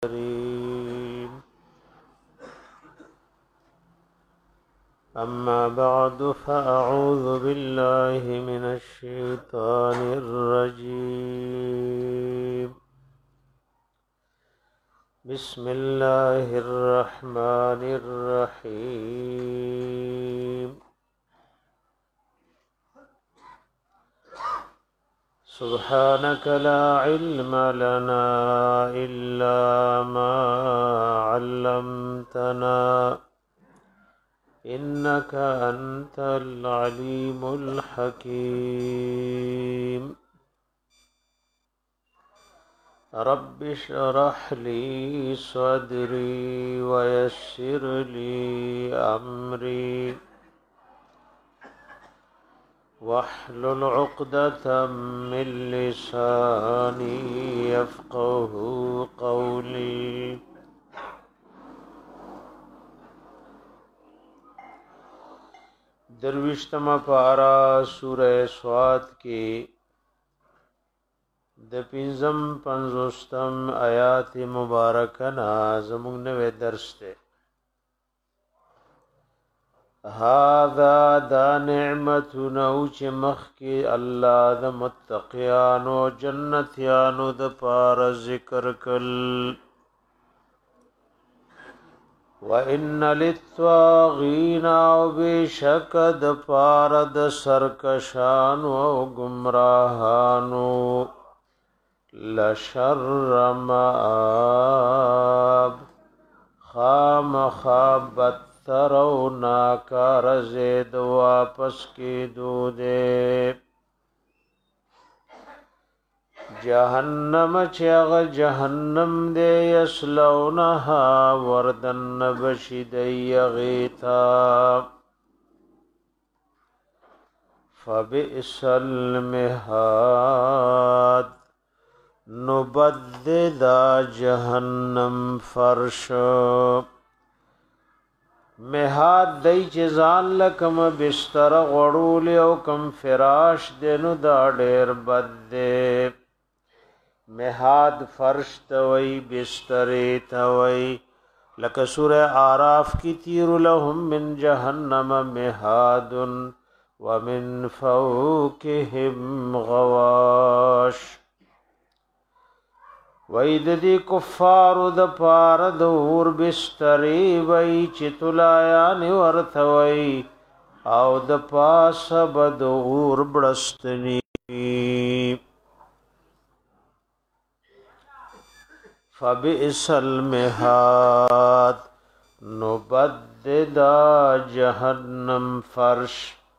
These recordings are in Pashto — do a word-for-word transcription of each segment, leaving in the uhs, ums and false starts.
الكريم أما بعد فأعوذ بالله من الشيطان الرجيم بسم الله الرحمن الرحيم سبحانك لا علم لنا إلا ما علمتنا إنك أنت العليم الحكيم رب اشرح لي صدري ويسر لي أمري واحلل عقدة من لساني يفقه قولي درویشتما پارا سورہ سواد کی د پنځم پنځوستم آیات مبارکه نا زموږ نوې درس ته هذا دا نعمتنا چې مخکې الله د متقیانو جنتیانو د پار ذکر کل وَإِنَّ لِلطَّاغِينَ وَبِشَكَ د پار د سرکشانو او گمراهانو لشر مآب خام خابت ترو ناکار زید واپس کی دو دے جہنم چیغ جہنم دے یسلونها وردن بشدی غیتا فبئس المہاد نبددا جہنم فرش مہاد دی چیزان لکم بستر غڑولی او کم فراش دینو دا ډیر بد دے مہاد فرش توئی بستری توئی لکه سورہ آراف کی تیر لهم من جہنم مہاد ومن فوقهم غواش وید دی کفارو د پار د اور بستری وی چتلایان ورثوی او د پاس بد اور بڑستنی فبئس المہاد نبددا جہنم فرش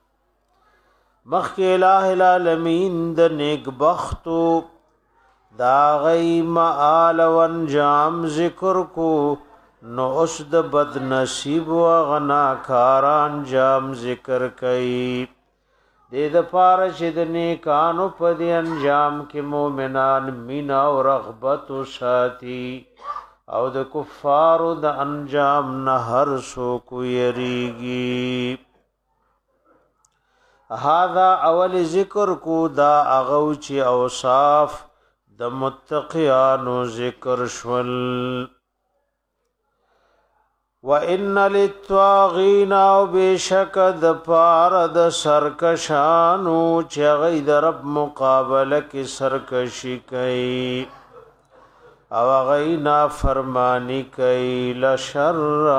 مخی الہ العالمین د نیک بختو دا غی معال و انجام ذکر کو نو اس د بد نصیب و غناکار انجام ذکر کئی دے د پارا چې د نیکانو په دی انجام کې مومنان مینا او رغبت و ساتی او د کفارو د انجام نه هر سو کو یریږي هذا اول ذکر کو دا اغو چې اوصاف د متقیانو ذکر شول وَإِنَّ لِلطَّاغِينَ وَبِشَكَ د پار د سرکشانو چې غي د رب مقابله کې سرکشي کوي او غي نافرمانی کوي لشر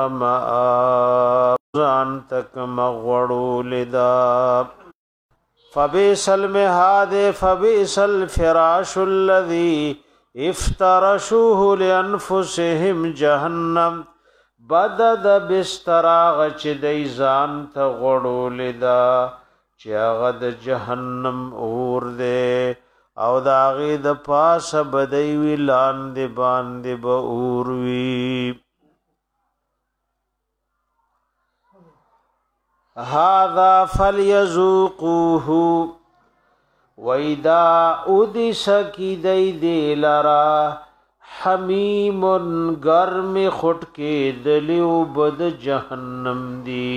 مآب ځان تک مغوړو لدا فبئس المهاد فبئس الفراش الذي افترشوه لانفسهم جهنم بد د بستراغ چې دی ځان ته غړو لیدا چې هغه د جهنم اور دی او د هغې د پاسه بدی وي لاندې باندې به اور وي هذا فلیذوقوه ویدا اودس کی دی دی لرا حمیم گرم خٹ کے دلیو بد جہنم دی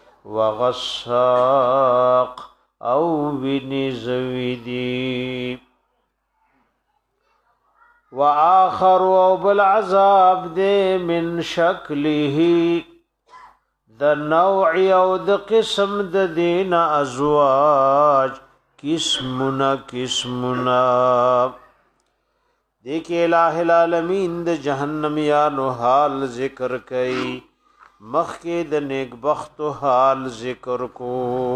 وغساق او ویني زوی دی وآخر او بالعذاب دے من شکله د نوع او د قسم د دین ازواج قسمنا قسمنا دیکھ الہ العالمین د جہنمیانو حال ذکر کئی مخی د نیک بخت حال ذکر کو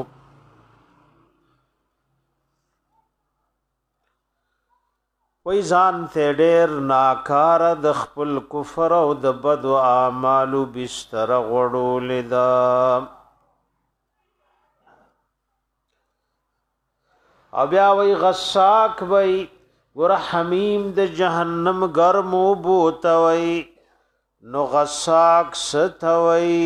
وی ځان ته ډېر ناکاره د خپل کفر او د بد اعمالو بستر غړولې ده او بیا وی غساک وی ګوره حمیم د جهنم ګرمو بوتوي نو غساک ستوي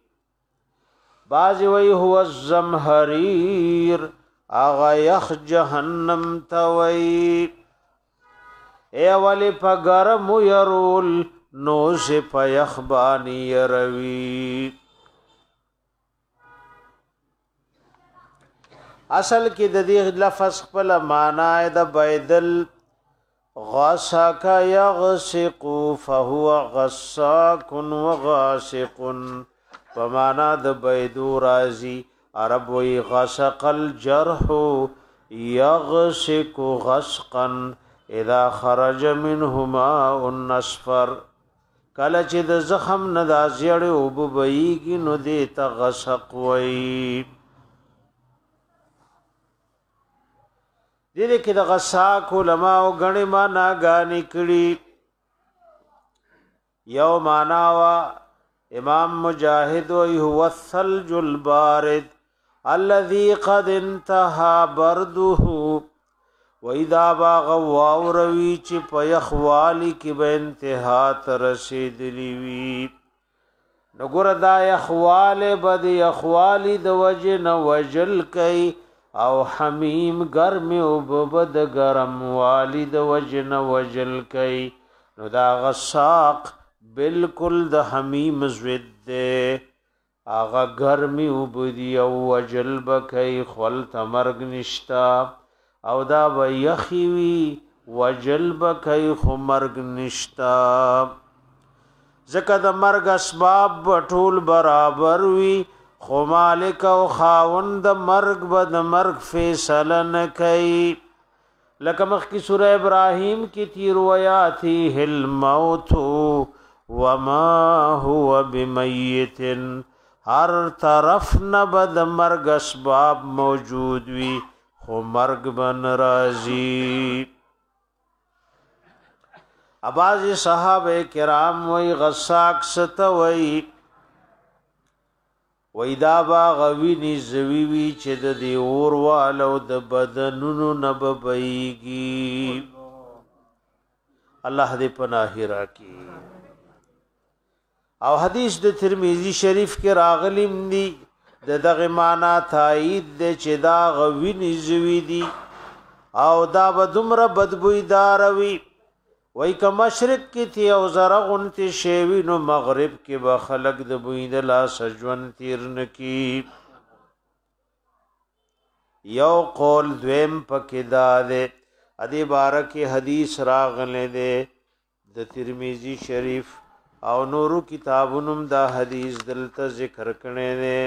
بعضې وی هو الزمهریر اغا یخ جهنم توي اے ولی پا گرم یرول نو سے پا یخبانی یروی اصل کی د دې لفظ خپل معنی د بيدل غساک یغسق فهو غساک وغاسق فمعنى د بيدو رازی عرب وی غسق الجرح یغسق غسقا اذا خرج منهما النصفر کله چې د زخم نه د ازیړې اوبه بهیږي نو دې ته غسق وایي دې کې د غساق علماء غني معناګانې کړي یو معنا وا امام مجاهد وی هو الثلج البارد الذي قد انتهى برده وَإِذَا بَاغَ وَاوْرَوِي چِ پَيَخْوَالِ کی با انتہا ترسیدلی وی نگور دا یخوال بد یخوالی دا وجن وجل کئی او حمیم گرم او ببد گرم والی دا وجن وجل کئی نو دا غساق بالکل دا حمیم زود دے آغا گرمی او بدی او وجل بکئی خولت مرگ نشتا او دا به یخیوی وجلب کئی خو مرگ نشتا زکه د مرگ اسباب بطول برابر وی خو مالک او خاوند مرگ بد مرگ فیصله نکئی لکه مخی سورہ ابراہیم کی تیر ویاتی الموت وما هو بمیت ہر طرف نبد مرگ اسباب موجود وی خو مرگ بن رازی ابازی صحابه کرام وی غساک ستوی وی دا باغوی نزویوی چه دا دی اوروالو دا بدنونو نببئیگی اللہ دی پناہی راکی او حدیث دا ترمیزی شریف کے راغلیم دی د دغه معنا تایید د چې دا غوینی زوی دی او دا به دومره بدبوی داروي وای که مشرق کې تی او زرغون تی شیوی نو مغرب کې به خلق د بوی د لاس ژوند تیر نکی یو قول دویم پکې دا ده ادي بارکه حدیث راغله ده د ترمذی شریف او نورو کتابونو دا حدیث دلته ذکر کړي نه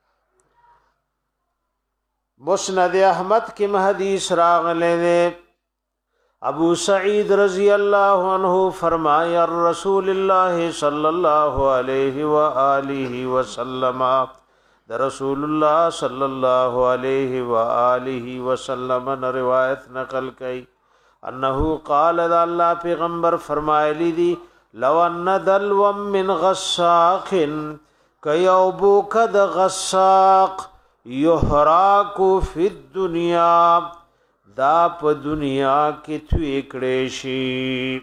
مسند احمد کی حدیث راغلے دے ابو سعید رضی اللہ عنہ فرمایا رسول اللہ صلی اللہ علیہ وآلہ وسلم دا رسول اللہ صلی اللہ علیہ وآلہ وسلم نے روایت نقل کی انہو قال دا اللہ پیغمبر فرمائے دی لو ان دلو من غساق کیو بوکد غساق یحراکو فی الدنیا دا پا دنیا کی توی کڑیشی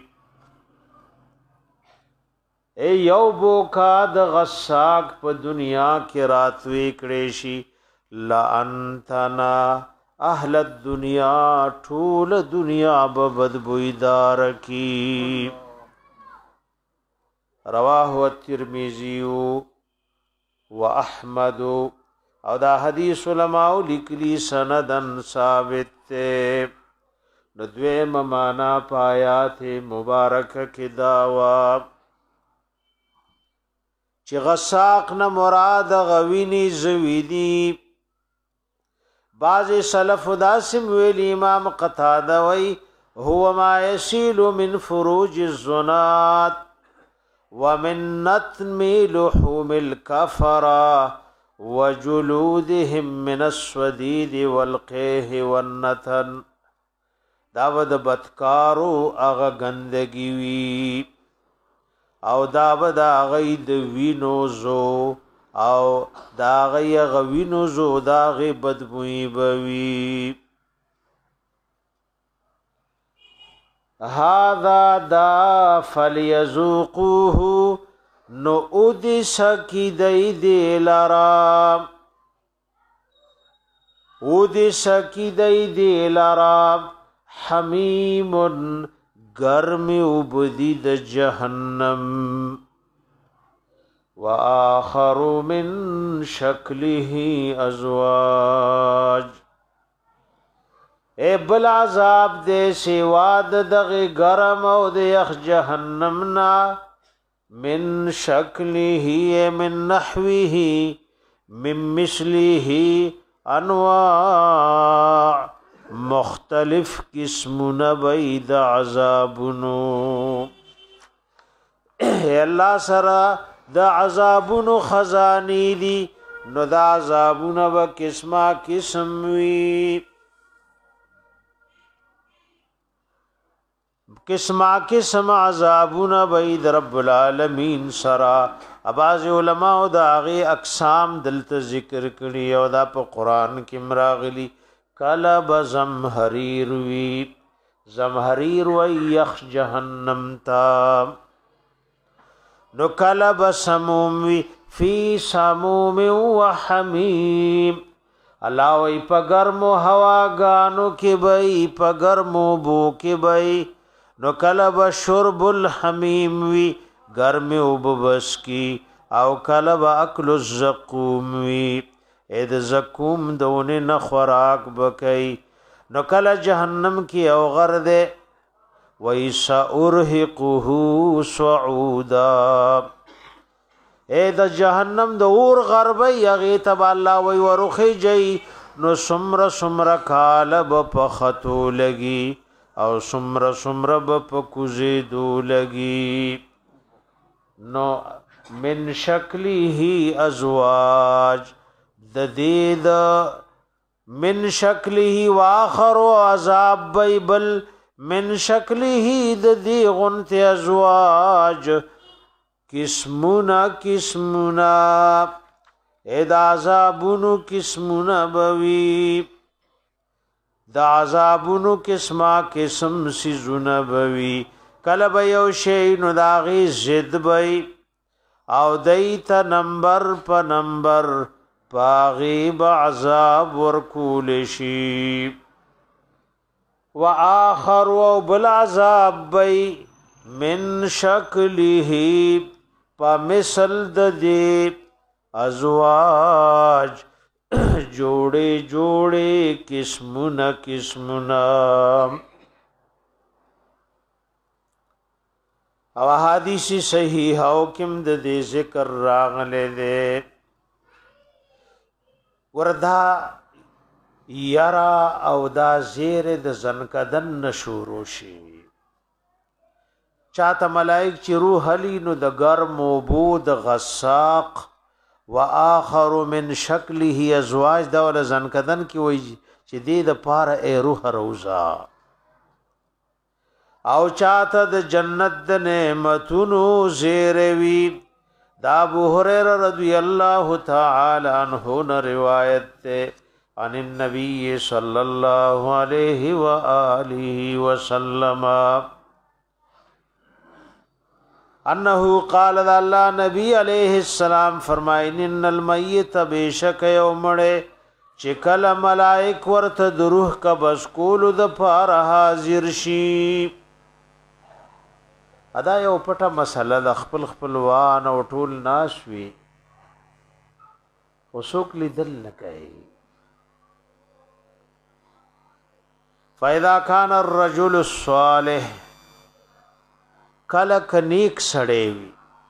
اے یو بوکا دا غساک پا دنیا کی راتوی کڑیشی لانتنا اہل الدنیا ٹھول دنیا ببدبوی دار کی رواہ الترمذیو و احمدو او دا حدیث علماء لکلی سندن ثابت تے ندویم مانا پایات مبارک کی داوا چی غساق نا مراد غوینی زویدی بعض سلف داسم ویل امام قتاده وی هو ما يسيل من فروج الزنات ومن نتم لحوم الكفرة وجلودهم من السوديد والقيه والنتن داود بدکارو اغا گندگی وی او داود اغی د وینوزو او داغی اغا وینوزو داغی بدبوئی بوی هذا دا فلیذوقوه نو ادی سکی دی دی لرام ادی سکی دی دی لرام حمیم گرم عبدی د جہنم وآخر من شکله ازواج اے بل عذاب دے سواد دغی گرم او دے یخ جہنمنا من شکله من نحوه من مثله انواع مختلف قسمون بید عذابنو اے اللہ سرا دا عذابنو خزانی دی نو دا عذابنو با قسمہ قسم وی قسمہ قسم عذابون بید رب العالمین سرا اباز علماء دا آغی اقسام دلت ذکر کری او دا پا قرآن کی مراغلی کلب زمحریر وی زمحریر وی یخ جہنم تا نو کلب سموم وی فی سموم و حمیم اللہ وی پا گرمو ہوا گانو کی بئی پا گرمو بو کی بئی نو کلب شرب الحمیم وی گرم اوببس کی او کلب اکل الزقوم وی اید زقوم دونی نخوراک بکی نو کل جہنم کی او غرد ویسا ارحقه سعودا اید جہنم دور غربی اغیتب اللہ وی ورخی جئی نو سمر سمر کالب پختو لگی او سمر سمر بپکوزی دو لگی نو من شکلی ہی ازواج ددید من شکلی ہی واخر و عذاب بیبل من شکلی ہی ددی غنت ازواج قسمونا قسمونا اید عذابونو قسمونا بوی دا عذابونو قسمہ قسم سیزون بوی کلب یو شئی نو داغی زد بی او دیتا نمبر پا نمبر پاغیب عذاب ورکولشی و آخر و بالعذاب بی من شکلی پا مثل دی ازواج جوڑے جوڑے قسمنا قسمنا او حدیثی صحیح او کم د دې ذکر راغله دے وردا یرا او دا زیر د زنکدن نشورو شي چاته ملائک چې روح علی نو د ګرم او بود غساق واخر من شکله ازواج دا ول زنکدن کی وای چې دې د پاره ای روح روزا او چاته د جنت د نعمتونو زیروی دا ابو هريره رضی الله تعالی عنہ نے روایت تے عن النبي صلی اللہ علیہ وآلہ وسلم انه قال اللہ نبی علیہ السلام فرمائن ان المیت بیشک یومڑے چکل ملائک ورت دروح کا بسکول د پار حاضر شی ادا یو پټه مسله د خپل خپلوان او ټول ناس وی وسوک لیدل نه کوي فاذا كان الرجل الصالح کلک نیک سړی وي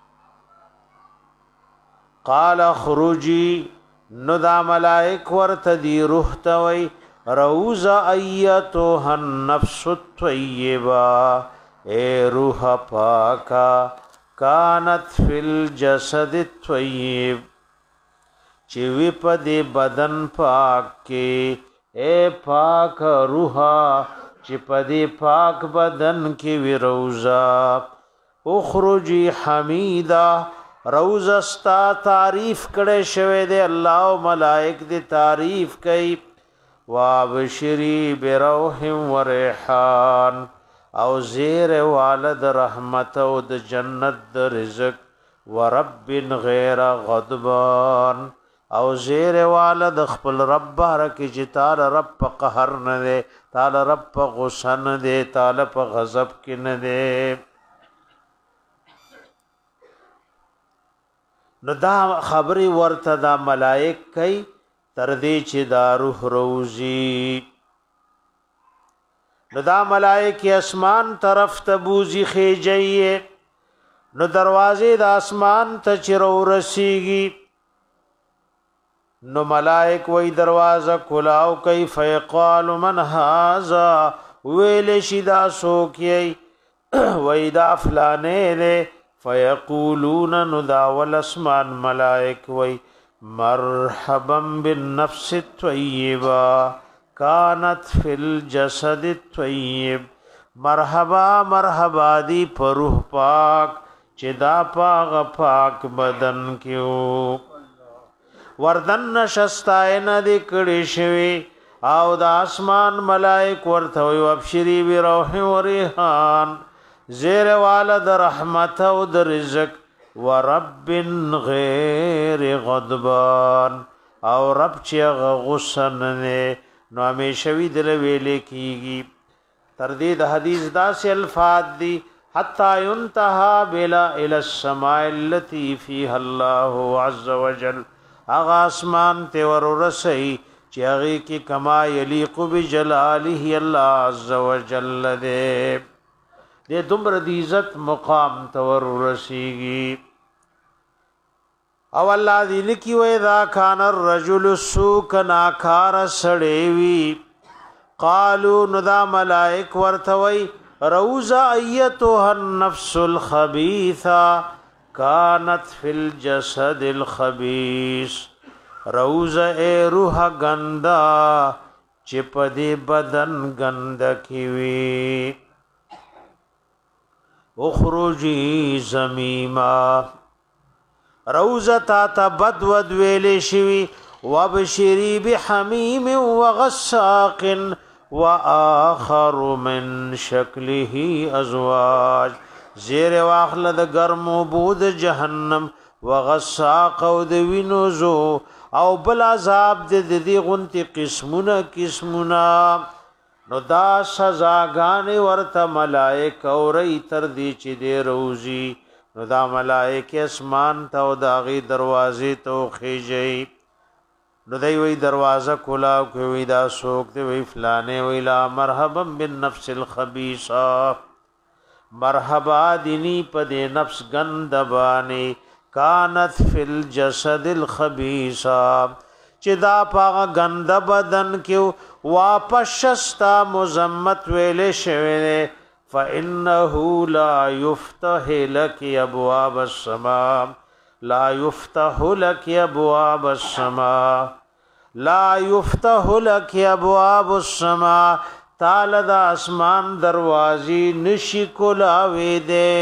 قال خروجی نو دا ملائک ورته دی روح ته وی روز ایتها النفس الطیبه اے روح پاکا کانت فی الجسد الطیب چی وی پا دی بدن پاک کے اے پاک روحا چی پا دی پاک بدن کی وی روزا اخرجی حمیدہ روزستا تعریف کڑے شوے دے اللہ و ملائک دی تعریف کئی وابشری بروح و ریحان او زیر والد رحمت او د جنت د رزق و رب غیر غضبان او زیر والد خپل رب بارکی چی تال رب پا قهر ندے تال رب پا غصہ ندے تال پا غضب کی ندے نو دا خبری ورته دا ملائک کئی تردی چی دا روح روزی نو دا ملائک اسمان طرف تبوزی خیجئیے نو دروازے دا اسمان تا چرو رسیگی نو ملائک وی دروازہ کلاو کئی فیقال من هازا ویل شدا سوکی وی دا فلانے دے فیقولون نو دا والاسمان ملائک وی مرحبا بالنفس الطیبہ کانت فی الجسد الطیب مرحبا مرحبا دی پروح پاک چی دا پاغ پاک بدن کیو وردن نشستائن دی کڑی شوی او دا اسمان ملائک ورتوی وابشری بی روح و ریحان زیر والد رحمت و در رزق و رب غیر غضبان او رب چی غصن نے نو ہمیشوی دل ویلے کیگی تردید حدیث دا سے الفاظ دی حتی ینتہا بلا الى السماء اللتی فیها اللہ عز وجل اغا اسمان تیور رسی چی اغی کی کما یلیق بجلالی اللہ عز وجل دے دے دمر دیزت مقام تور رسیگی او اللہ دی لکی ویدہ کان الرجل سوک ناکار سڑیوی قالو ندا ملائک ورتوی روزا ایتوها النفس الخبیثہ کانت فی الجسد الخبیث روزا اے روح گندا چپ دی بدن گندکیوی اخرجی زمیما روزتا تا بدود ویلی شوی وابشری بحمیم وغساق وآخر من شکله ازواج زیر واخل د گرم بود جهنم وغساق او د وینوزو او بل عذاب د دی غنتی قسمونه قسمونه نو دا سزاګانې ورته ملائک اوري تر دی چې دی روزي نو دا ملائک اسمان ته او دا غي دروازې ته خېږي نو دی وی دروازه کولا کوي دا سوک دی وی فلانه وی لا مرحبا بالنفس الخبيثه مرحبا دینی پدې نفس گندبانی کانت فی الجسد الخبيثه چې دا پاغه گند بدن کیو واپس شستا مزمت ویلې شوی فانه لا يفتح لك ابواب السماء لا يفتح لك ابواب السماء لا يفتح لك ابواب السماء تعالی دا اسمان دروازی نشی کولاوی دے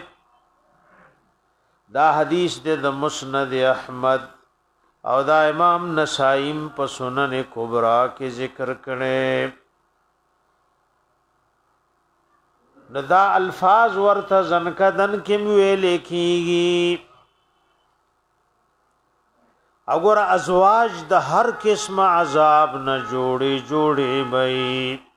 دا حدیث دے دا مسند احمد او دا امام نسائیم په سنن کبرا کې ذکر کړي ندا الفاظ ورته زنکدن کې ویل کېږي اگر ازواج د هر قسم عذاب نه جوړي جوړي بي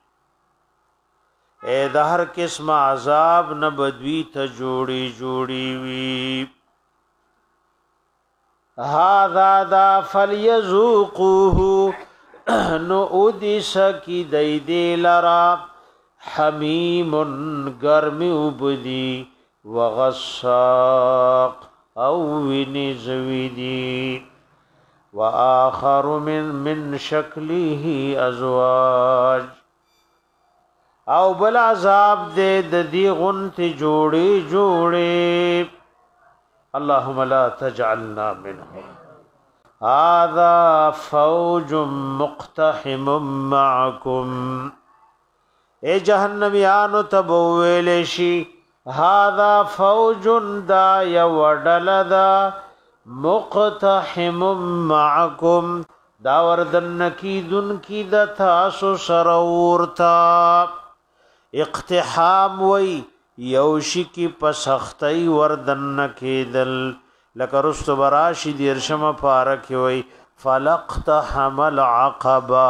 اے د هر قسم عذاب نه بدوي ته جوړي جوړي وي هذا دا فليذوقوه نو اودی سکی دی دی لرا حمیم گرمی وبدی وغساق او ویني زویدی وآخر من من شکله ازواج او بل عذاب دے د دی غنت جوڑی جوڑی اللهم لا تجعلنا منهم هذا فوج مقتحم معكم اے جہنمیانو تبویلشی هذا فوج دا یوڈلدا مقتحم معكم دا وردن کی دن کی دا تاسو سرورتا اقتحام وی یوشی کی پسختی وردن کی دل لکه رست براشی دیرشم پارکی وی فلقتحم العقبہ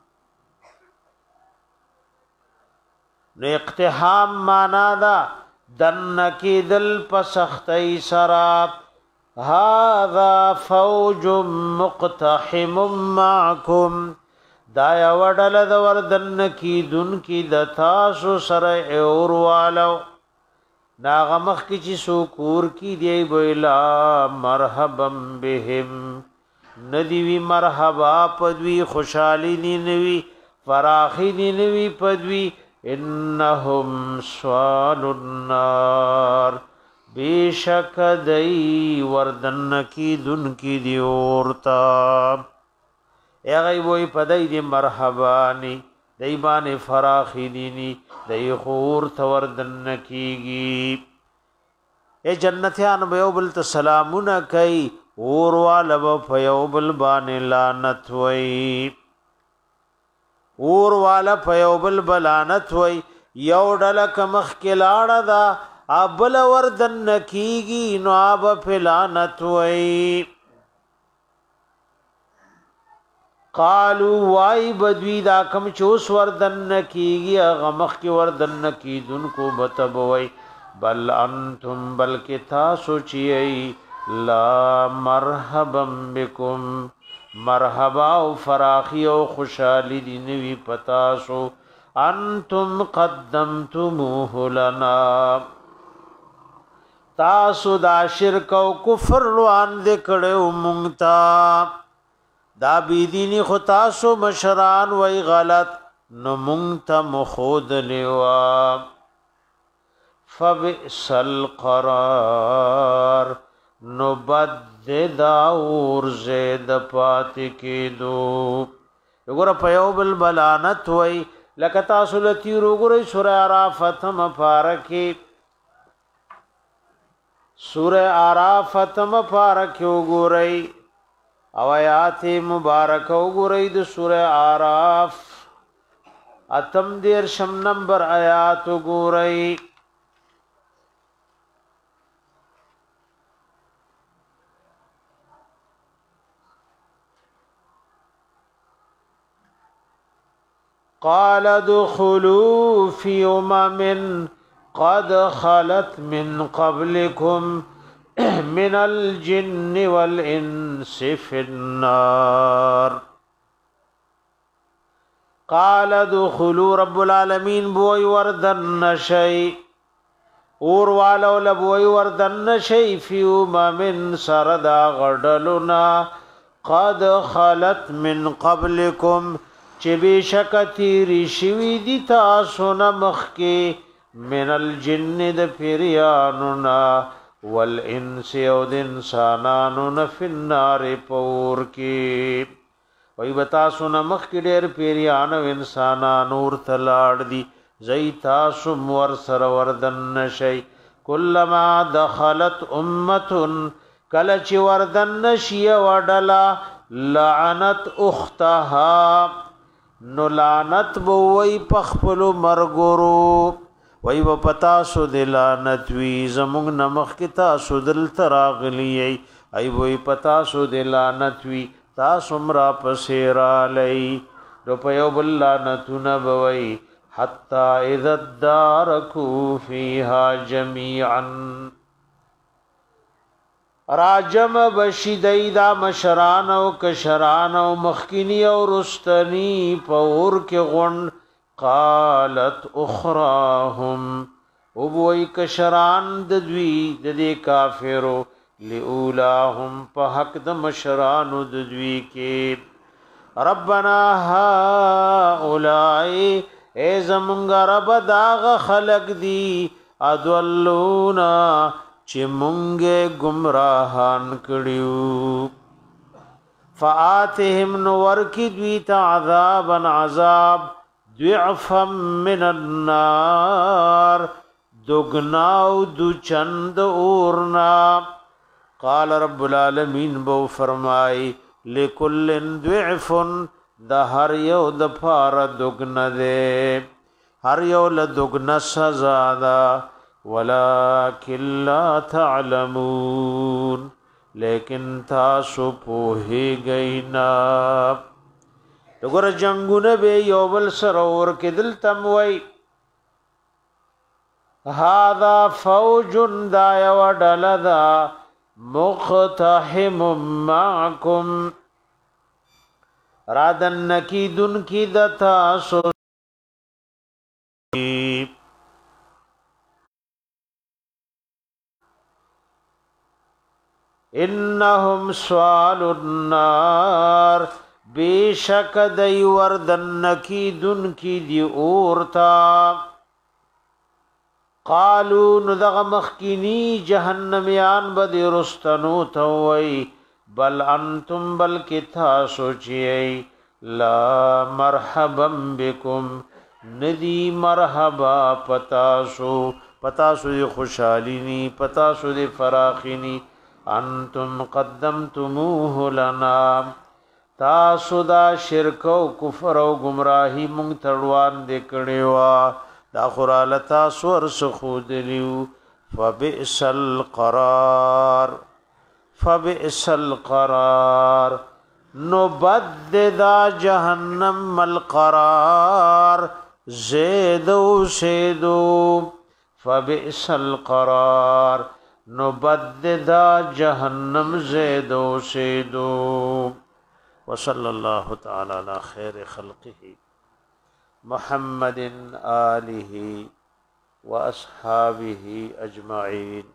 نو اقتحام مانا دا دن کی دل پسختی سراب هذا فوج مقتحم معكم دا یوڑل دا وردن کی دن کی دا تاسو سر اوروالو ناغمخ کی چی سوکور کی دی بویلا مرحبا بهم ندیوی مرحبا پدوی خوشحالی دی نوی فراخی دی نوی پدوی انہم سوال النار بیشک دی وردن کی دن کی دی اورتا اغی بوی پدی دی مرحبانی دی بانی فراخی دینی دی خور توردن کیگی اے جنتیان بیوبل تسلامون کئی اوروالب فیوبل بانی لانت وی اوروالب فیوبل بلانت وی یو ڈلک مخکلاڑ دا ابل وردن کیگی نو آب فلانت وی قالو وائی بدوی دا کم چوس وردن کیگی غمخ کی وردن کی دن کو بتبوئی بل انتم بلکی تاسو چیئی لا مرحبا بکم مرحبا و فراخی و خوشحالی دینوی پتاسو انتم قدمتموه لنا تاسو دا شرک و کفر روان دکڑے و منگتا دا بیدینی خو تاسو مشران وی غلط نو منگتا مخود لیوا فبئس القرار نو بد داور زید پاتی کی دو یگورا پیوبل بلانت وی لکتا سلطی رو گوری سورہ عرافتم پارکی سورہ عرافتم پارکی گوری او آیات مبارک وګورئ د سوره اعراف اتم دیر شم نمبر آیات وګورئ قال ادخلوا في امم قد خلت من قبلكم من الجن والانس في النار قال ادخلوا رب العالمين بوي وردن شيء اور والو لبوي وردن شيء في امم سردا غدلنا قد خلت من قبلكم چبشکتی رشوی دی تاسو نمخ کی من الجن د پیریانونا والانس او د انسانانو فی النار پور کی وی بتاسو نمخ کی ډیر پیریان او انسانانو ورتلاړ دی زئی تاسو مور سر وردن شي کلما دخلت امه کلچ وردن شی وډلا لعنت اختها نو لعنت بوئی پخپلو مرگورو وی و پتا سو دی لعنت وی زمونگ نمخ کی تاسو دل تراغلی ای وی پتا سو دی لعنت وی تاسو مرا پسیرا لئی دو پیو بلعنتو نبوئی حتی اذا دارکو فیها جمیعا راجم بشیدای دا مشران او کشران او مخکینی او رستنی پور کې غون قالت اخراهم او بوئی کشران د دوی د دې کافرو لولاهم په حق د مشران د دوی کې ربنا هؤلاء ای زمونږ رب داغ خلق دی ادولونا چې مونږه گمراهان کړیو فآتهم نور کی دوی تا عذابا عذاب ضعفا من النار دگناو دو چند اورنا قال رب العالمین بو فرمائی لکل ضعف دا هر یو د پار دگن دے هر یو لدگن سزا دا ولكن لا تعلمون لیکن تاسو پوهی گئینا دګور جنگونه به یوبل سرور کې دل تموي هذا فوج دا یو ډلدا مقتحم معكم رادن کی دن کی دتا سو انهم سوال النار بیشک دی وردن کی دن کی دی اورتا قالو ندغ مخکینی جہنمیان بدی رستنو توئی بل انتم بلکی تھا سوچیئی لا مرحبا بکم ندی مرحبا پتاسو پتاسو دی خوشحالینی پتاسو دی فراخینی انتم قدمتموه لنا تاسو دا شرک او کفر او گمراهی مونږ تړوان دې کړیوا دا خورالتا سور سخود لیو فبئس القرار فبئس القرار نبددا جهنم القرار زیدو سیدو فبئس القرار نبددا جهنم زیدو سیدو وصلی اللہ تعالی علی خیر خلقه محمد آلہ واصحابہ اجمعین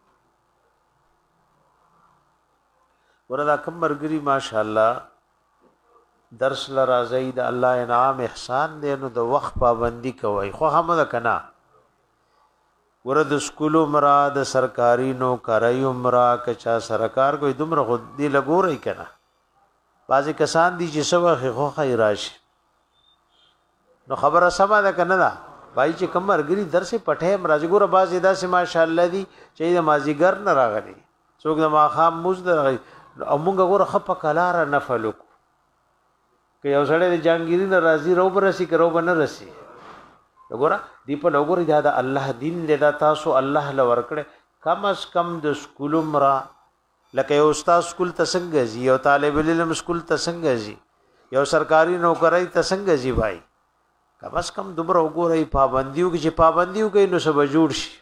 وردا کمرګری ماشاءالله درس لرازی د الله انعام احسان دی نو د وخت پابندی کوي خو هم ده کنا ورد سکولو مرا د سرکاری نو کرای عمره کچا سرکار کوئی دمر خود دی لګوري کنا بازی کسان دی چې سبا خو خیراش نو خبره سما ده کنه دا پای چې کمرګری درس پټه مرز ګور بازی دا سه ماشاءالله دی چې د مازیګر نه راغلی څوک د ماخام مزد امونګه ګور خپ کلار نفلک که یو سړی د جانګیری نه راضی رو برسي کرو بن رسي وګوره دی په وګوره دا د الله دین له تاسو الله له ورکړه کم اس کم د سکول مرا لکه یو استاد سکول تسنګ زی یو طالب علم سکول تسنګ زی یو سرکاري نوکرای تسنګ زی بھائی کم اس کم دومره وګوره پابندیو کې چې پابندیو کې نو سبا جوړ شي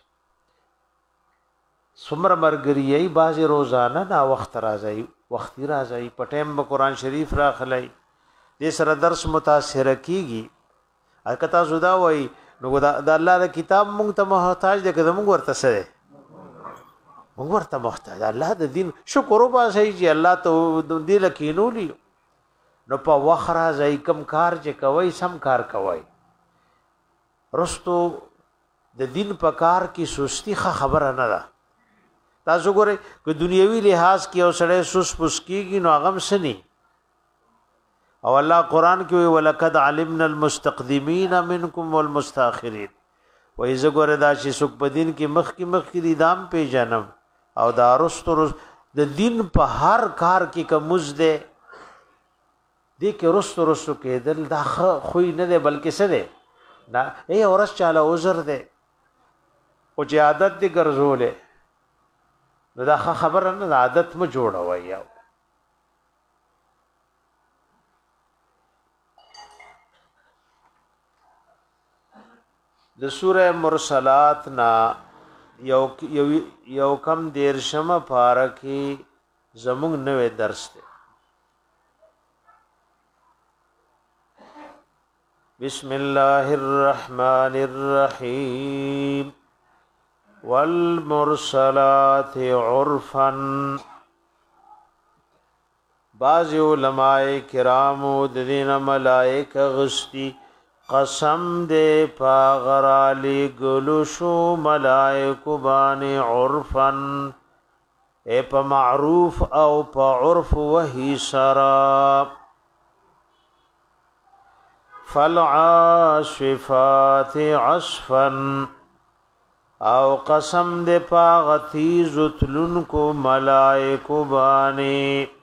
سمر مرګري ای باز روزانه نا وخت راځي وخت راځي پټیم به قران شریف را خلای دې سره درس متاثر کیږي الکتا زدا وای نو دا الله د کتاب مونږ ته محتاج دي کله مونږ ورته سره مونږ ورته محتاج الله د دین شکر وباسي چې الله ته دې لکینولي نو په وخره ځای کم کار چې کوي سم کار کوي رستو د دین په کار کې سستی خبره نه ده تاسو ګورئ که دنیوي لحاظ کې او سړی سس پس کیږي نو هغه سني او الله قران کې وی ولقد علمنا المستقدمين منكم والمستاخرين و اذا ګوره دا چې سوک په دین کې مخ کې مخ کې دام په جنم او دا رستو د دین په هر کار کې کومز ده دې کې رستو رستو کې دل دا خو نه ده بلکې څه ده دا ای اورس چاله عذر ده او چې عادت دې ګرځولې نو دا خبره نه عادت م جوړوي یو د سوره مرسلات نا یو یو یو کم دیرشمه پاره کې زموږ نوې درس دی. بسم الله الرحمن الرحیم. والمرسلات عرفا. بعض علماء کرامو د دین ملائکه غستی قسم دے پاغرالی گلوشو ملائکو بانی عرفن اے پا معروف او پا عرف وحی سرا. فالعاصفات عصفن او قسم دے پاغتی زتلن کو ملائکو بانی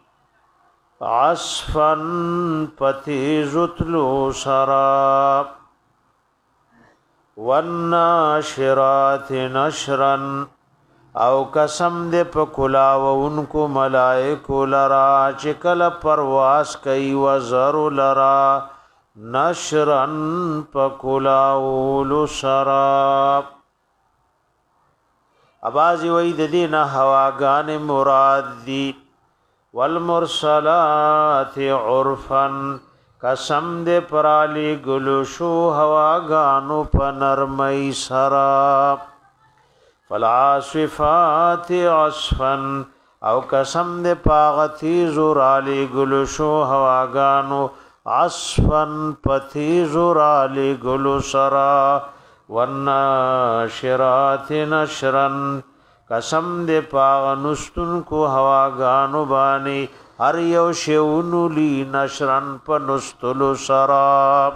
عصفن پتیزتلو سراب. والناشرات نشرن او قسم دے پکلاو انکو ملائکو لرا چکل پرواز کئی وزر لرا نشرن پکلاو سراب. ابازی وید دینا هواگان مراد دی. والمرسلات عرفا قسم دے پرالی گلوشو هواگانو پنرمی سرا. فالعاصفات عصفا او قسم دے پاغتی زورالی گلوشو هواگانو عصفا پتی زورالی گلو سرا. والناشرات نشرن قسم دے پاغ نستن کو هواگانو بانی هر یو شیونو لی نشرن پا نستلو سراب.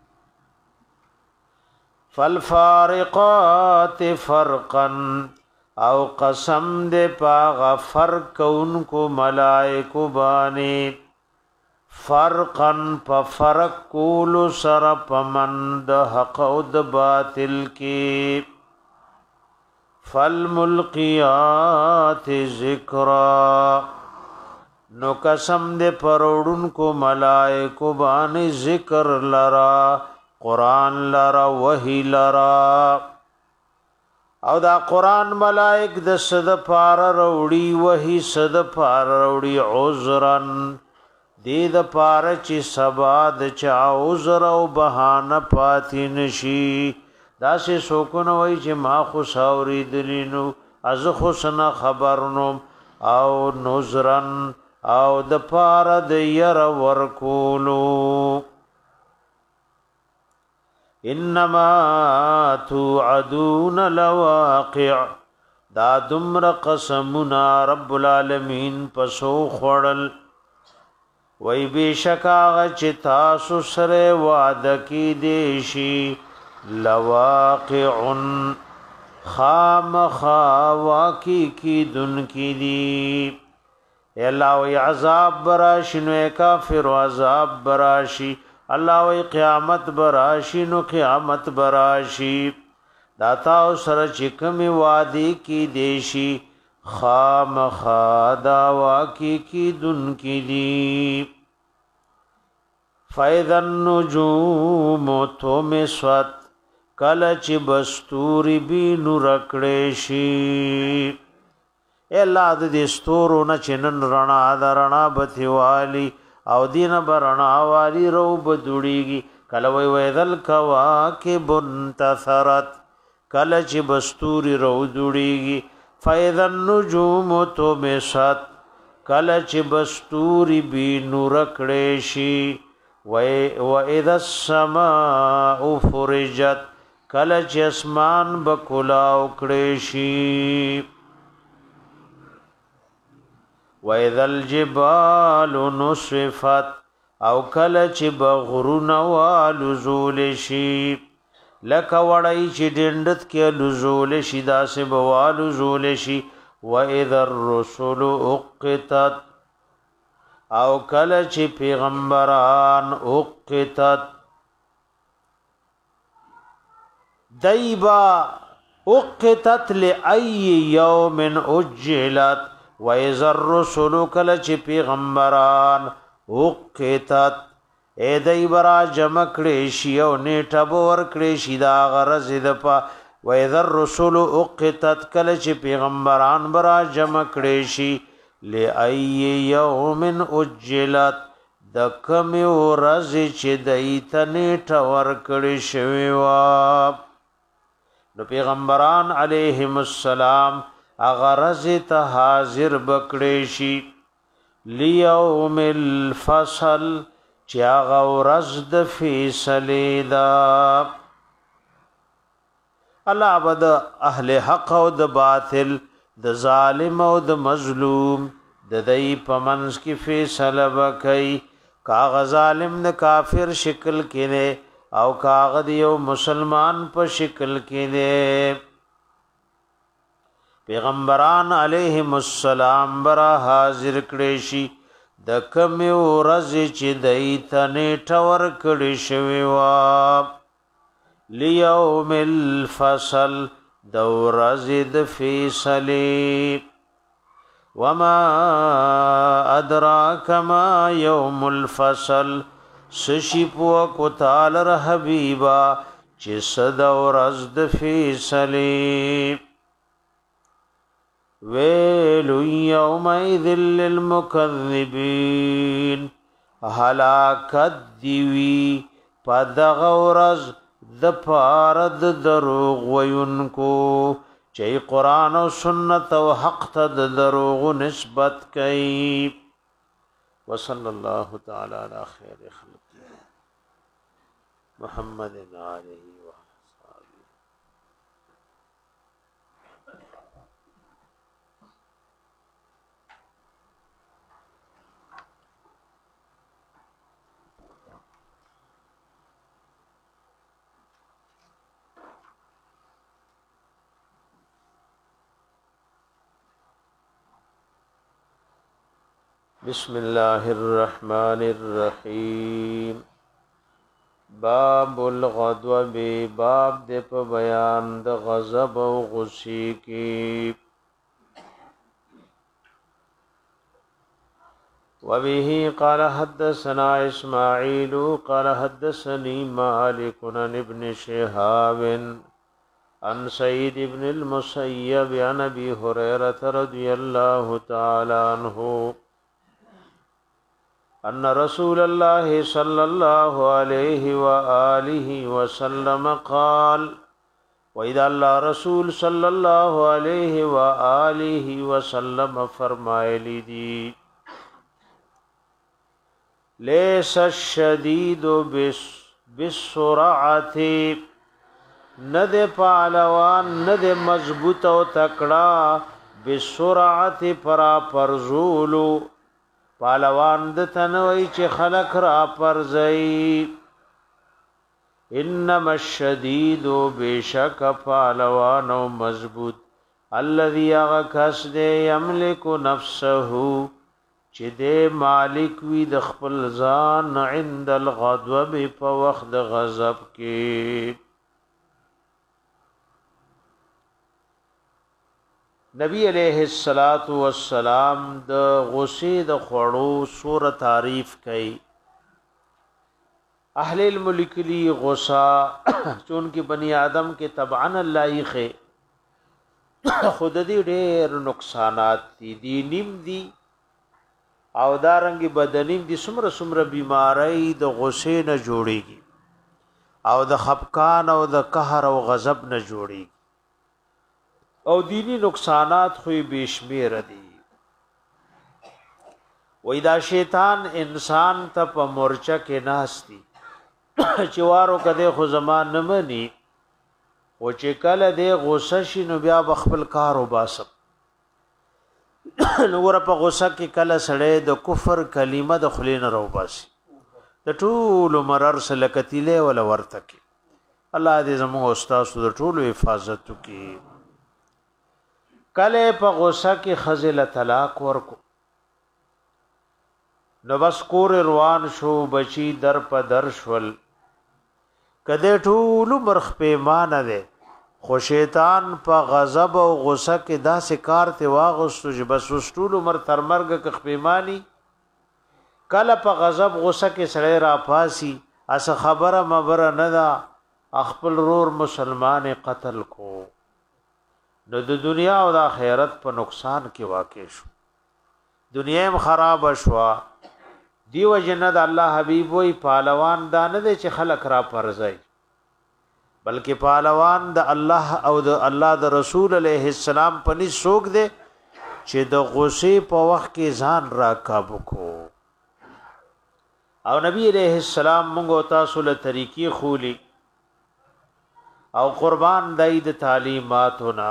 فالفارقات فرقا او قسم دے پاغ فرق انکو ملائکو بانی فرقا پا فرق کولو سر پا مند حق او د باطل کی. فالملقیات ذکرا نو قسم دے پروڑن کو ملائکو بانی ذکر لرا قرآن لرا وحی لرا. او دا قرآن ملائک د صد پار روڑی وحی صد پار روڑی عذرن دی د پار چی سبا د چا عذر او بہانه پاتی نشی. دا سے سوکن وای چې ما خو ساوری دلینو از خو سنا خبرنم او نذرن او د پار د ير ورکولو. انما توعدون لواقع دا دمر قسمنا رب العالمین پسو خړل وای بشکا چې تاسو سره وعده کی دیشی لواقع خام خواکی کی دن کی دی. اللہ وی عذاب براشی نو کافر عذاب براشی. اللہ وی قیامت براشی نو قیامت براشی. داتا سر چکمی وادی کی دیشی خام خادا واکی کی دن کی دی. فَإِذَا النُّجُومُ طُمِسَتْ کله چې بستوري بي نور کړې شي. الا د دې ستورو نه چنن رڼا درنا بثوالي او دین برنا والی رو بدوړيږي. کله وي وذل کواکب انتصرت کله چې بستوري رو دوړيږي. فاذا النجوم طمست کله چې بستوري بي نور کړې شي. و اذا السماء فرجت کله چې اسمان بکلاو کړې شي. و اذا الجبال نصفت او کله چې بغرون والزول شي. لکه وړی چې ډندت کې لزول شي داسې بوالو زول شي. و اذا الرسل اقتت او کله چې پیغمبران اقتت دایبا اقتت لای یوم اجلت. و اذا الرسل کله چې پیغمبران اقتت اے دایبرا جمع کړي شی او نیټه بور کړي شي دا غرض د په و اذا الرسل اقتت کله چې پیغمبران برا جمع کړي شي لای یوم اجلت د کوم ورځ چې دایته نیټه ور کړی شوی وا نو پیغمبران علیهم السلام اغه ورځ ته حاضر بکړي شي لیوم الفصل چې هغه ورځ د فیصلې ده الله عبد اهل حق او د باطل د ظالم او د مظلوم د دای په منځ کې فیصله وکړي کاغ ظالم د کافر شکل کې نه او کاغ یو مسلمان په شکل کې نه پیغمبران علیهم السلام برا حاضر کړي شي د کوم ورځ چې دای ته نیټه ور کړی شوی وا لیوم الفصل د ورځ د فیصله وما ادراک ما یوم الفصل سشیپو کو تعالی حبیبا چې صد ورځ د فیصله ویل یومئذ للمکذبین هلاکت دیوی پدغ ورځ د پارد دروغ وینکو چې قرآن او سنت او حق ته د دروغ نسبت کوي وصلی الله تعالی علی خیر خلق محمد علیه بسم الله الرحمن الرحیم باب الغضب باب د په بیان د غضب او غصې کې وبه قال حدثنا اسماعيل قال حدثني مالك عن ابن شهاب عن سعيد بن المسيب عن ابي هريره رضي الله تعالى عنه ان رسول الله صلى الله عليه واله وسلم قال واذا الله رسول صلى الله عليه واله وسلم فرمایلی دی ليس الشديد بالسرعه ند پالوان ند مضبوط او تکڑا بالسرعه پرا پرزولو پالوان د تنوي چې خلق را پرځي انما الشديد بشک پالوان او مضبوط الذي يغكس دے يملك نفسه چې دے مالک وی د خپل ځان عند الغضب په وخت غضب کې نبی علیہ الصلات والسلام د غصې د خړو سور تعریف کړي اهل الملک لی غصہ چون کې بنی آدم کې طبعا الله خې خود دې ډېر نقصانات دي دي نیم دي او دارنګ بدنیم دي سمره سمره بیماری د غصې نه جوړيږي او د خفقان او د قهر او غضب نه جوړيږي او دینی نقصانات خوی بیشمیر دی وې دا شیطان انسان ته په مورچه کې ناشتي چوارو کده خو زمان نه مني او چې کله دې غوسه شي نو بیا بخبل کار وباسب نو ور په غوسه کې کله سړی د کفر کلمه د خلین راوباسي د ټول مرر سلکتیله ولا ورته کې الله دې زموږ استاد د ټول حفاظت کوي کله په غوسه کې خزل طلاق ورکو نو بس کور روان شو بچی در په در شول کده ټول مرخ پیمانه ده خو شیطان په غضب او غوسه کې داسې کار ته واغستو چې بس ټول عمر تر مرګ کې خپېمانی کله په غضب غوسه کې سړی را پاسي اس خبره مبره نه ده خپل رور مسلمان قتل کو نو د دنیا او د آخرت په نقصان کې واقع شو دنیا هم خراب شوا دیو جنت الله حبیب وی پهلوان دانه دي چې خلق را پرځي بلکې پهلوان د الله او د الله د رسول علیه السلام پني سوق دي چې د غصې په وخت کې ځان را کابو کو او نبی علیہ السلام مونږ تاسو له طریقې خولي او قربان دای د تعلیماتنا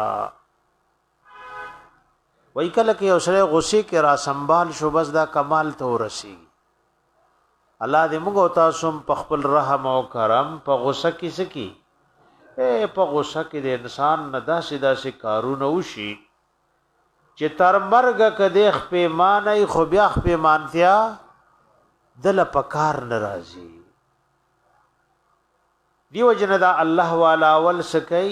وای کله کې اوسره غصې کې را سنبال شو بس دا کمال ته ورسی الله دې مونږ تاسو په خپل رحم او کرم په غصه کې سکی اے په غصه کې د انسان نه داسې داسې کارونه وشي چې تر مرګ کده خپېمانه خو بیا خپېمانتیا دل پکار ناراضي دیو جندا الله والا ول سکی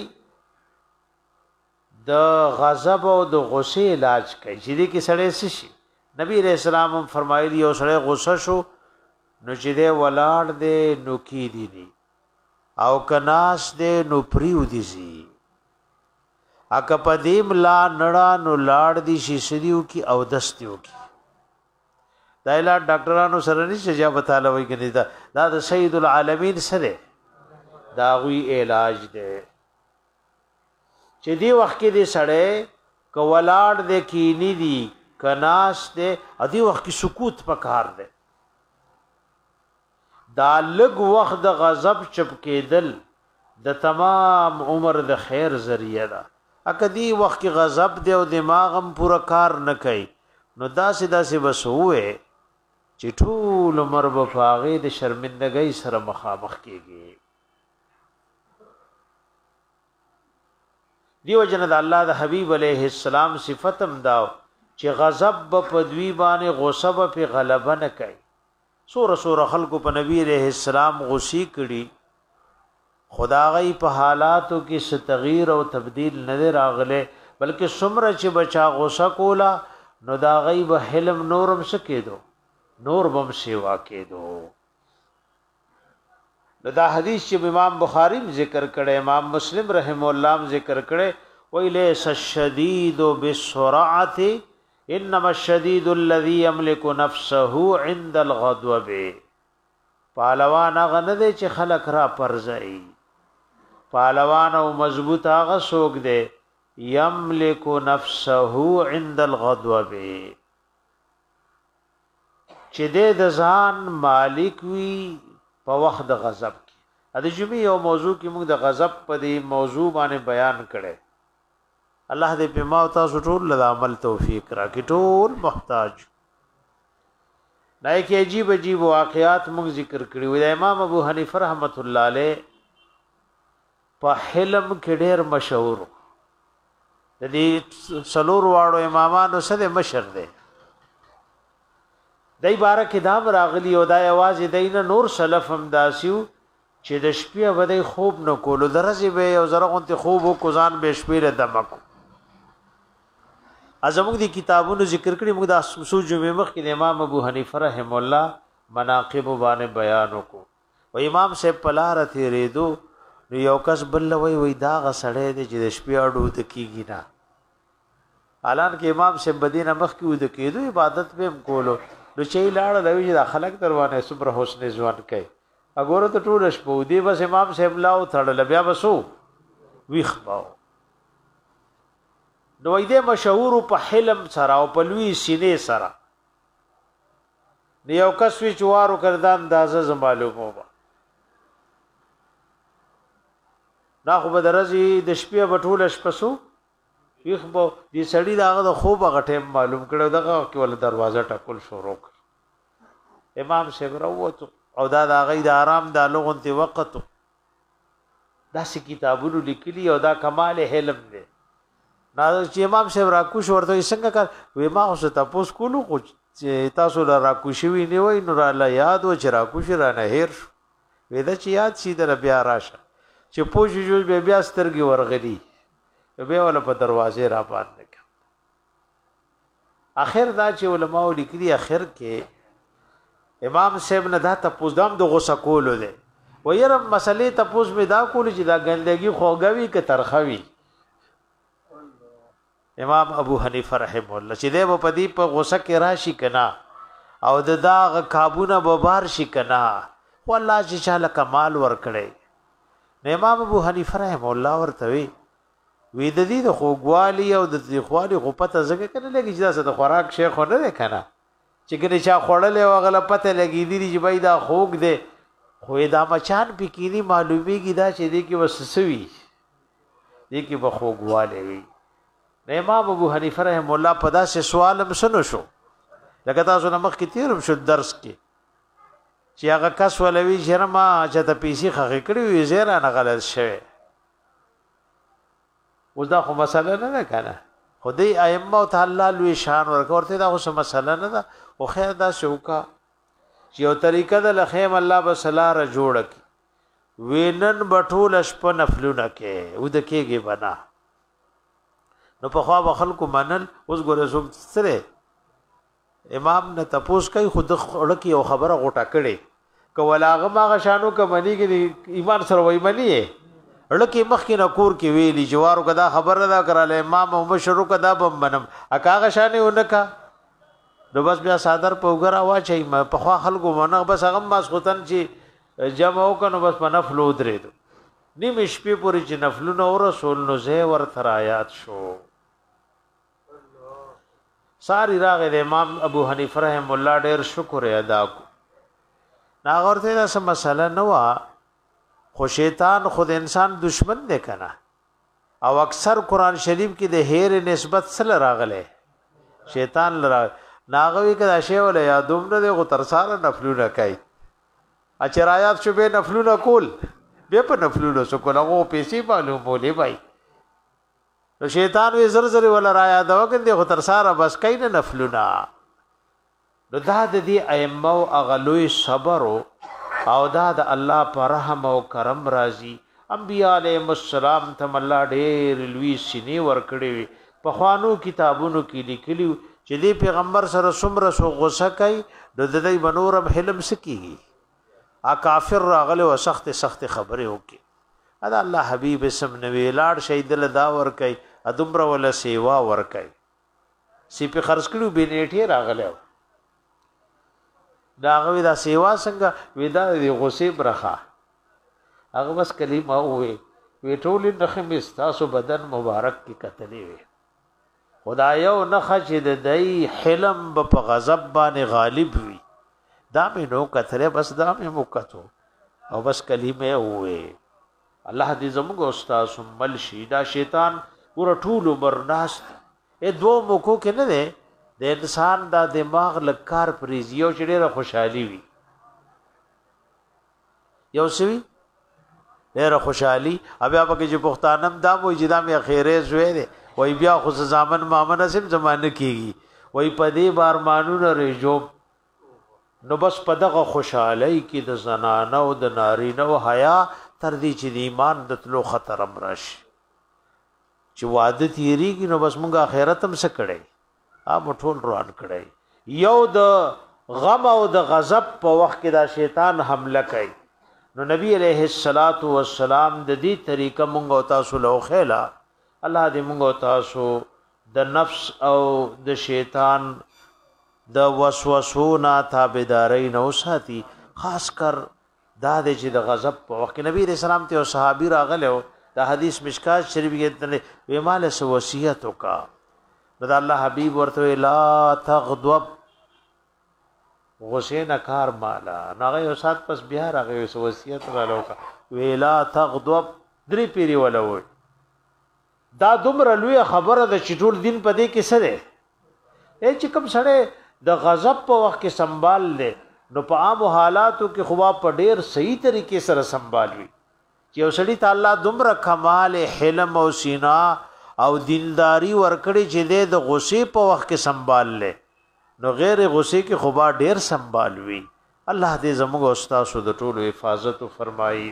د غضب او د غصه علاج کوي چې دې کې سړی شي نبی رسول الله فرمایلی او سړی غصه شو نو چې دې ولاړ دې نو کی دي دي او کناس دې نو پریو دي سي اک پدیم لا نړا نو لاړ دي شي سدیو کی او دستیو کی دا لا ډاکټرانو سره نشي جواب تعالی وایي کني دا دا د سید العالمین سره دا وی علاج دی چې دی وخت کې دې سړی کولاړ دې کینی دي کناس دې ادي وخت کې سکوت پکار دی دا لګ وخت د غضب چپ کېدل د تمام عمر د خیر ذریعہ ده اکدی وخت کې غضب دی او دماغم پورا کار نه کوي نو داسې داسې وسوې چې ټول عمر بفاغې د شرمندګۍ سره مخامخ کېږي دیو جن د الله د حبیب علیه السلام صفتم داو چې غضب په دوی باندې غصب په غلبه نه کوي سور سور خلق په نبی علیہ السلام غصی کړي خدا غي په حالاتو کې ست تغییر او تبديل نه راغله بلکې سمره چې بچا غصه کولا نو دا غي به حلم نورم سکیدو نور بم سیوا کېدو دا حدیث چې امام بخاری ذکر کړي امام مسلم رحم الله ذکر کړي ویله الشدید بالسرعه انما الشدید الذي يملك نفسه عند الغضب پهلوان هغه نه دی چې خلق را پرځي پهلوان او مضبوط هغه څوک دی يملك نفسه عند الغضب چې د ځان مالک وي په وخت د غضب کې د جمعې یو موضوع کې موږ د غضب په دې موضوع باندې بیان کړي الله دې په ما او تاسو ټول له عمل توفیق راکړي ټول محتاج نه کې عجیب عجیب واقعات موږ ذکر کړي وي د امام ابو حنیفه رحمت الله علیه په حلم کې ډېر مشهور د دې سلور واړو امامانو سره مشر دی دای بارک دام راغلی او دای आवाज دینه نور سلف هم داسیو چې د شپې ودی خوب نه کولو درځي به او زرغونته خوب او کوزان به شپې له دمکو ازموږ دي کتابونو ذکر کړي موږ د اسوسو جمعه مخ کې امام ابو حنیفه رحم الله مناقب باندې بیان وکړو او امام صاحب پلار ته ریدو یو کس بل وی وی دا غسړې دي چې د شپې اډو ته کیږي نه الان کې امام صاحب بدینه مخ کې ود کېدو عبادت به کولو نو چې لاړ دوی چې خلک دروانه صبر حسن ځوان کوي اګوره ته ټول شپو دی بس امام صاحب لاو تړل بیا بسو ویخ باو نو ایده مشهور په حلم سره او په لوی سینې سره نیو کس وی چوارو کردان اندازه معلومه ما نا خو بدرزي د شپې بټول شپسو ویخ بو دې سړی داغه د خوب غټه معلوم کړو دغه کې ول دروازه ټکول شروع امام صاحب راوته او دا د غي د آرام د لغونتي وخت دا سی کتابونو لیکلي او دا کمال علم دی نا چې امام صاحب راکوش ورته څنګه کار وې ما اوس تاسو کولو خو چې تاسو را راکوشي وی نه وای نو را لا یاد و چې راکوش را نه هیر وې دا چې یاد شي در بیا راشه چې پوجي جو بیا سترګي ورغلي بیا ول په دروازه را باندې اخر دا چې علماء لیکلي اخر کې امام صاحب نه دا تاسو دام د غوسه کولو دي ويره مسلې تپوس می دا کول چې دا ګندګي خوګوي ک ترخوي امام ابو حنیفه رحم الله چې دی په دې په غوسه کې راشي کنا او د داغ کابونه ببار شي کنا والله چې چاله کمال ور کړي امام ابو حنیفه رحم الله ورته وی وی د دې د خوګوالي او د دې خوالي غپته زګه کنه لګي چې دا د خوراک شیخ نه ده کنه چې ګنې چا خړلې او غل پته لګي دي چې بای دا خوګ ده خو دا مچان پکینی معلومیږي دا چې دې کې وسسوي دې کې به خوګواله وي امام ابو حنیفه رحم الله په داسې سوال هم سنو شو لکه تاسو نه مخ کې تیرم شو درس کې چې هغه کس ولوي شرما چې ته پیسي خخې کړی وي زیرا نه غلط شوی اوس دا خو مسله نه ده کنه خدای ائمه تعالی لوی شان ورکورته دا خو مسله نه ده او خیر دا شوکا چې یو طریقه د لخیم الله بسلاره جوړ کی وینن بټول شپ نفلونه کې و د کېږي بنا نو په خوا خلکو منل اوس ګوره سو سره امام نه تپوس کوي خود خړکی او خبره غوټه کړي کولاغه ما شانو ک منی کې ایمان سره وای منی لکه مخکې نه کور کې ویلی جوارو کدا خبره دا کراله امام او مشرو کدا بم بنم اکاغه شانه ونکا نو بس بیا صادر په وګرا واچي په خوا خلکو منغ بس هغه ماس خوتن چې جمع وکنو بس په نفل درې دو نیم شپې پورې چې نفلونه او رسول نو زه ورته آیات شو ساری راغه د امام ابو حنیفه رحم الله ډیر شکر ادا کو ناغورته دا سم مسله نو خو شیطان خود انسان دشمن دی کنه او اکثر قران شریف کې د هیر نسبت سره راغله شیطان لرا ناغوي کدا شی ول یادوم نه غو تر سره نفلونه کوي اچرایات شوبه نفلونه کول به په نفلونه سو کول هغه پیسې معلومولې بای نو شیطان وی زر زر ولا را یاد وکړي خو تر سره بس کین نفلونه نو دا د دې ائمه او اغلوی صبر او دا د الله پر رحم او کرم راضي انبیاء علیهم السلام ته الله ډېر لوی سینې ور کړی په خوانو کتابونو کې لیکلي چې دې پیغمبر سره څومره سو غوسه کوي د دې بنورم حلم سکیږي ا کافر راغله او سخت سخت خبره وکي ادا الله حبیب اسم نوی لاړ شهید له دا ور کوي ادمره ولا سیوا ور کوي سی په خرج کړو بنیټي راغله دا غوی دا سیوا څنګه ودا دی غصې برخه هغه بس کلمه وې وی ټول نخ مستاسو بدن مبارک کی کتلې وي خدایو نخ چې د دای حلم په غضب باندې غالب وي دا مې نو کتره بس دا مې موکتو او بس کلمه وې الله دې زموږ استاد سمل شي دا شیطان ور ټول برناست ا دوه موکو کې نه ده د انسان دا دماغ لکار پریزیو چې ډیره خوشحالي وي یو سوي ډیره خوشحالي بیا پکې چې پښتانم دا وې چې دا مې خیره زوی دی وای بیا خو زامن مامن سم زمانه کیږي وای په دې بار مانونه رجو نو بس په دغه خوشحالي کې د زنانه او د نارینه او حیا تر دې چې د ایمان د تلو خطر امرش چې واده تیریږي نو بس مونږه آخرت هم سکړي ا مټول روان کړي یو د غم او د غضب په وخت کې دا شیطان حمله کوي نو نبی علیہ الصلات والسلام د دې طریقه مونږ او تاسو له خیلا الله دې مونږ او تاسو د نفس او د شیطان د وسوسو نه تابعداري نو ساتي خاص کر دا د چې د غضب په وخت کې نبی رسول الله ته صحابي راغله دا حدیث مشکات شریف کې ویماله سو وصیت وکا دا الله حبیب ورته لا تغضب غصه نه کار مالا ناغه یو سات پس بیا راغی سو وصیت را لوکا ویلا تغضب درې پیری ولا وای دا دومره لوی خبره د چټول دین په دې کې سره اې چې کوم سره د غضب په وخت کې سنبال لې نو په عام حالاتو کې خو په ډیر صحیح طریقې سره سنبالوي چې وسړي تعالی دومره کمال حلم او سینا او دینداری ورکړي چې د غصې په وخت کې سنبال لې نو غیر غصې کې خو با ډیر سنبالوي الله دې زموږ استاد د ټولو حفاظت فرمایي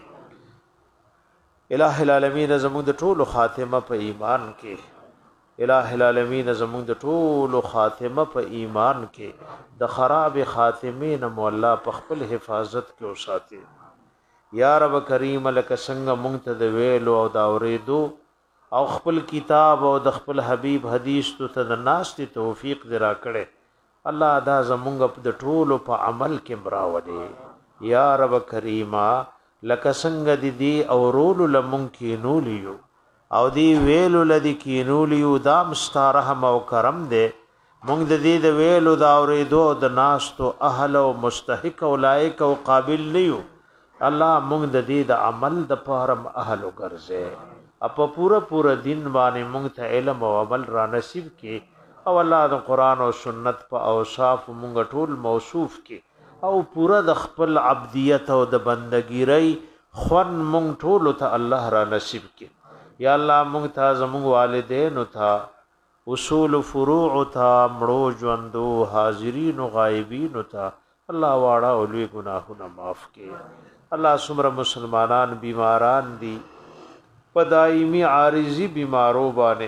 الہ العالمین زموږ د ټولو خاتمه په ایمان کې الہ العالمین زموږ د ټولو خاتمه په ایمان کې د خراب خاتمین مولا په خپل حفاظت کې اوساته یا رب کریم لک څنګه مونږ ته د ویلو او دا اورېدو او خپل کتاب او د خپل حبیب حدیث ته د ناستې توفیق درا کړي الله دا زمونږ د ټولو په عمل کې مراوړي یا رب کریما لک څنګه د دې اورولو لمون کې نولیو او دی ویلو لدی کې نولیو دا مسترحم او کرم دے مونږ د دې د ویلو دا اورېدو د ناستو اهل او مستحق او لایق او قابل نیو الله مونږ د دې د عمل د پارم اهل وګرځه اپ پورا پورا دین باندې مونږ ته علم او عمل را نصیب کې او الله د قران او سنت په اوصاف مونږ ټول موصوف کې او پورا د خپل عبدیت او د بندګیری خون مونږ ټول ته الله را نصیب کې یا الله مونږ ته زموږ والدین او ته اصول فروع ته مړو ژوندو حاضرین او غایبین ته الله واړه او لوی ګناهونه معاف کړي الله سمره مسلمانان بیماران دي پدایمی عارضی بیمارو باندې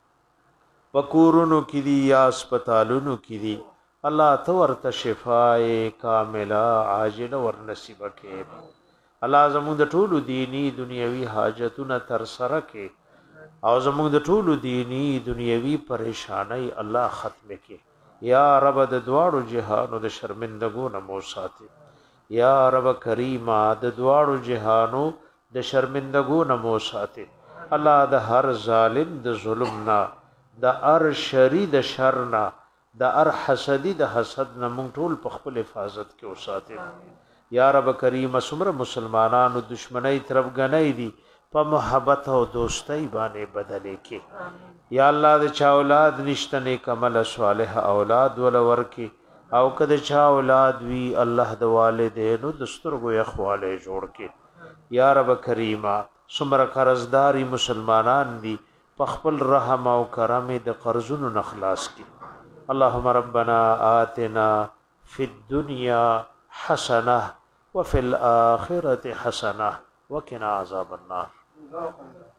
پکورونو کې دي یا هسپتالونو کې دي الله تو ورته شفای کامله عاجله ور نصیب کړي الله زموږ د ټولو دینی دنیوي حاجتونه تر سره کړي او زموږ د ټولو دینی دنیوي پریشانای الله ختم کړي یا رب د دواړو جهانو د شرمندګو نه مو ساتي یا رب کریمه د دواړو جهانو د شرمندګو نه مو ساتي الله د هر ظالم د ظلم نه د ار شری د شر نه د ار حسدی د حسد نه مونږ ټول په خپل حفاظت کې وساتي یا رب کریم سمره مسلمانانو دشمنی طرف غنۍ دي په محبت او دوستۍ باندې بدلې کې یا الله د چا اولاد نشته نیک عمل صالح اولاد ول ورکی او کده چا اولاد وی الله د والدینو د سترګو یخواله جوړ کې یا رب کریمه سمره قرضداري مسلمانان دي په خپل رحم او کرم د قرضونو نخلاص کی اللهم ربنا آتنا فی الدنيا حسنه وفي الاخره حسنه وقنا عذاب النار